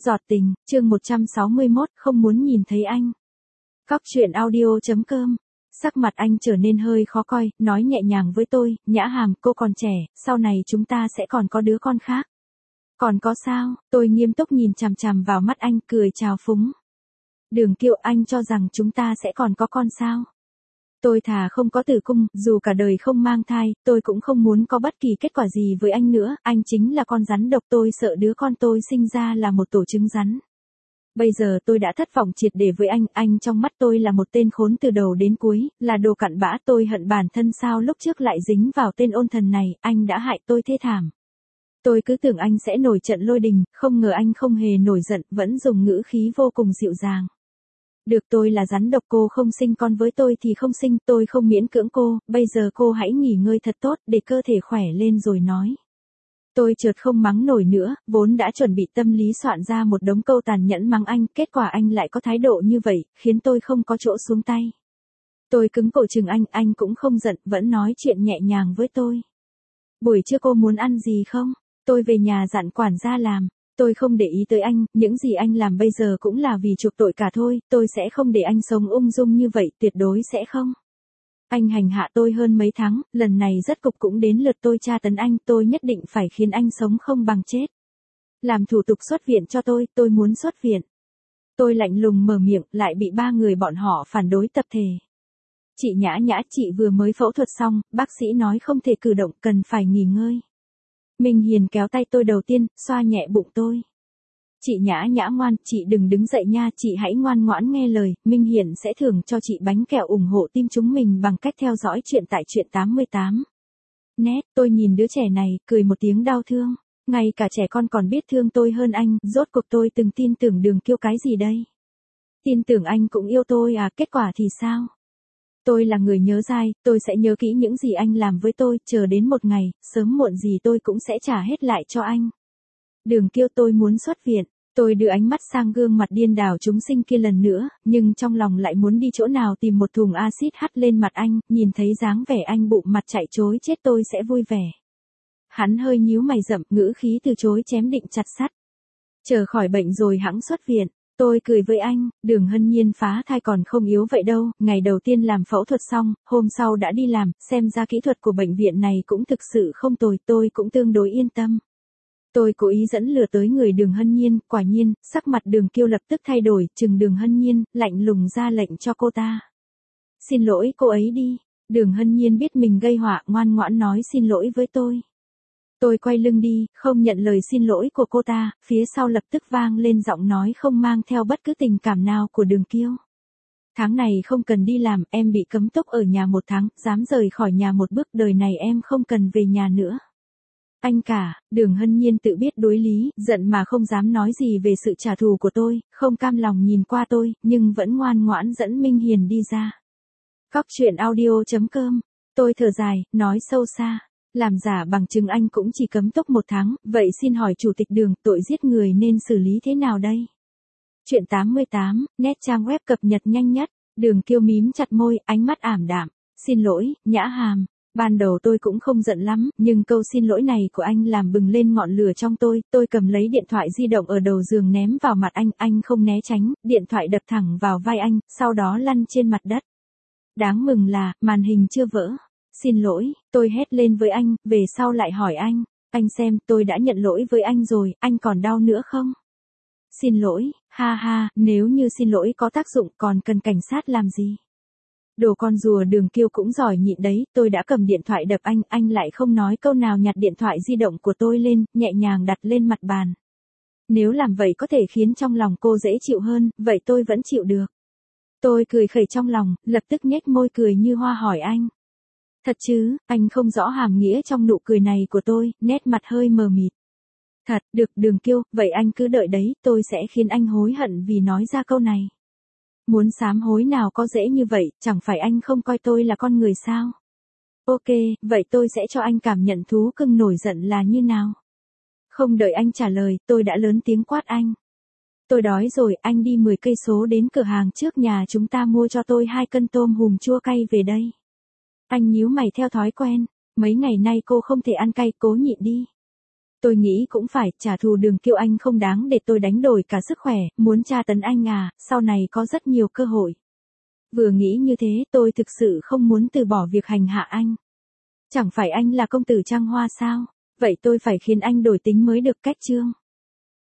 Giọt tình, chương 161, không muốn nhìn thấy anh. Cóc truyện audio.com. Sắc mặt anh trở nên hơi khó coi, nói nhẹ nhàng với tôi, Nhã Hàm, cô còn trẻ, sau này chúng ta sẽ còn có đứa con khác. Còn có sao? Tôi nghiêm túc nhìn chằm chằm vào mắt anh, cười trào phúng. Đường Kiều, anh cho rằng chúng ta sẽ còn có con sao? Tôi thà không có tử cung, dù cả đời không mang thai, tôi cũng không muốn có bất kỳ kết quả gì với anh nữa, anh chính là con rắn độc, tôi sợ đứa con tôi sinh ra là một tổ trứng rắn. Bây giờ tôi đã thất vọng triệt để với anh trong mắt tôi là một tên khốn từ đầu đến cuối, là đồ cặn bã, tôi hận bản thân sao lúc trước lại dính vào tên ôn thần này, anh đã hại tôi thê thảm. Tôi cứ tưởng anh sẽ nổi trận lôi đình, không ngờ anh không hề nổi giận, vẫn dùng ngữ khí vô cùng dịu dàng. Được, tôi là rắn độc, cô không sinh con với tôi thì không sinh, tôi không miễn cưỡng cô, bây giờ cô hãy nghỉ ngơi thật tốt để cơ thể khỏe lên rồi nói. Tôi chợt không mắng nổi nữa, vốn đã chuẩn bị tâm lý soạn ra một đống câu tàn nhẫn mắng anh, kết quả anh lại có thái độ như vậy, khiến tôi không có chỗ xuống tay. Tôi cứng cổ chừng anh cũng không giận, vẫn nói chuyện nhẹ nhàng với tôi. Buổi trưa cô muốn ăn gì không? Tôi về nhà dặn quản gia làm. Tôi không để ý tới anh, những gì anh làm bây giờ cũng là vì chuộc tội cả thôi, tôi sẽ không để anh sống ung dung như vậy, tuyệt đối sẽ không. Anh hành hạ tôi hơn mấy tháng, lần này rốt cục cũng đến lượt tôi tra tấn anh, tôi nhất định phải khiến anh sống không bằng chết. Làm thủ tục xuất viện cho tôi muốn xuất viện. Tôi lạnh lùng mở miệng, lại bị ba người bọn họ phản đối tập thể. Chị Nhã, chị vừa mới phẫu thuật xong, bác sĩ nói không thể cử động, cần phải nghỉ ngơi. Minh Hiền kéo tay tôi đầu tiên, xoa nhẹ bụng tôi. Chị Nhã ngoan, chị đừng đứng dậy nha, chị hãy ngoan ngoãn nghe lời, Minh Hiền sẽ thưởng cho chị bánh kẹo ủng hộ team chúng mình bằng cách theo dõi chuyện tại truyện 88. Nét, tôi nhìn đứa trẻ này, cười một tiếng đau thương. Ngay cả trẻ con còn biết thương tôi hơn anh, rốt cuộc tôi từng tin tưởng Đường Kiêu cái gì đây? Tin tưởng anh cũng yêu tôi à, kết quả thì sao? Tôi là người nhớ dai, tôi sẽ nhớ kỹ những gì anh làm với tôi, chờ đến một ngày, sớm muộn gì tôi cũng sẽ trả hết lại cho anh. Đường Kiêu, tôi muốn xuất viện, tôi đưa ánh mắt sang gương mặt điên đảo chúng sinh kia lần nữa, nhưng trong lòng lại muốn đi chỗ nào tìm một thùng axit hắt lên mặt anh, nhìn thấy dáng vẻ anh bụng mặt chạy trối chết tôi sẽ vui vẻ. Hắn hơi nhíu mày rậm, ngữ khí từ chối chém định chặt sắt. Chờ khỏi bệnh rồi hẵng xuất viện. Tôi cười với anh, Đường Hân Nhiên phá thai còn không yếu vậy đâu, ngày đầu tiên làm phẫu thuật xong, hôm sau đã đi làm, xem ra kỹ thuật của bệnh viện này cũng thực sự không tồi, tôi cũng tương đối yên tâm. Tôi cố ý dẫn lừa tới người Đường Hân Nhiên, quả nhiên, sắc mặt Đường Kiêu lập tức thay đổi, chừng Đường Hân Nhiên, lạnh lùng ra lệnh cho cô ta. Xin lỗi cô ấy đi. Đường Hân Nhiên biết mình gây họa, ngoan ngoãn nói xin lỗi với tôi. Tôi quay lưng đi, không nhận lời xin lỗi của cô ta, phía sau lập tức vang lên giọng nói không mang theo bất cứ tình cảm nào của Đường Kiêu. Tháng này không cần đi làm, em bị cấm túc ở nhà 1 tháng, dám rời khỏi nhà một bước, đời này em không cần về nhà nữa. Anh cả, Đường Hân Nhiên tự biết đối lý, giận mà không dám nói gì về sự trả thù của tôi, không cam lòng nhìn qua tôi, nhưng vẫn ngoan ngoãn dẫn Minh Hiền đi ra. Cóc truyện audio.com. Tôi thở dài, nói sâu xa. Làm giả bằng chứng anh cũng chỉ cấm túc 1 tháng, vậy xin hỏi chủ tịch Đường, tội giết người nên xử lý thế nào đây? Truyện 88, nét trang web cập nhật nhanh nhất. Đường Kiêu mím chặt môi, ánh mắt ảm đạm. Xin lỗi, Nhã Hàm. Ban đầu tôi cũng không giận lắm, nhưng câu xin lỗi này của anh làm bừng lên ngọn lửa trong tôi cầm lấy điện thoại di động ở đầu giường ném vào mặt anh không né tránh, điện thoại đập thẳng vào vai anh, sau đó lăn trên mặt đất. Đáng mừng là, màn hình chưa vỡ. Xin lỗi, tôi hét lên với anh, về sau lại hỏi anh xem, tôi đã nhận lỗi với anh rồi, anh còn đau nữa không? Xin lỗi, ha ha, nếu như xin lỗi có tác dụng còn cần cảnh sát làm gì? Đồ con rùa. Đường Kiêu cũng giỏi nhịn đấy, tôi đã cầm điện thoại đập anh lại không nói câu nào, nhặt điện thoại di động của tôi lên, nhẹ nhàng đặt lên mặt bàn. Nếu làm vậy có thể khiến trong lòng cô dễ chịu hơn, vậy tôi vẫn chịu được. Tôi cười khẩy trong lòng, lập tức nhếch môi cười như hoa hỏi anh. Thật chứ? Anh không rõ hàm nghĩa trong nụ cười này của tôi, nét mặt hơi mờ mịt. Thật, được Đường Kiêu, vậy anh cứ đợi đấy, tôi sẽ khiến anh hối hận vì nói ra câu này. Muốn sám hối nào có dễ như vậy, chẳng phải anh không coi tôi là con người sao? Ok, vậy tôi sẽ cho anh cảm nhận thú cưng nổi giận là như nào. Không đợi anh trả lời, tôi đã lớn tiếng quát anh. Tôi đói rồi, anh đi 10 cây số đến cửa hàng trước nhà chúng ta mua cho tôi 2 cân tôm hùm chua cay về đây. Anh nhíu mày theo thói quen, mấy ngày nay cô không thể ăn cay, cố nhịn đi. Tôi nghĩ cũng phải, trả thù Đường Kiêu Anh không đáng để tôi đánh đổi cả sức khỏe, muốn tra tấn anh à, sau này có rất nhiều cơ hội. Vừa nghĩ như thế, tôi thực sự không muốn từ bỏ việc hành hạ anh. Chẳng phải anh là công tử Trang Hoa sao? Vậy tôi phải khiến anh đổi tính mới được, Cách Trương.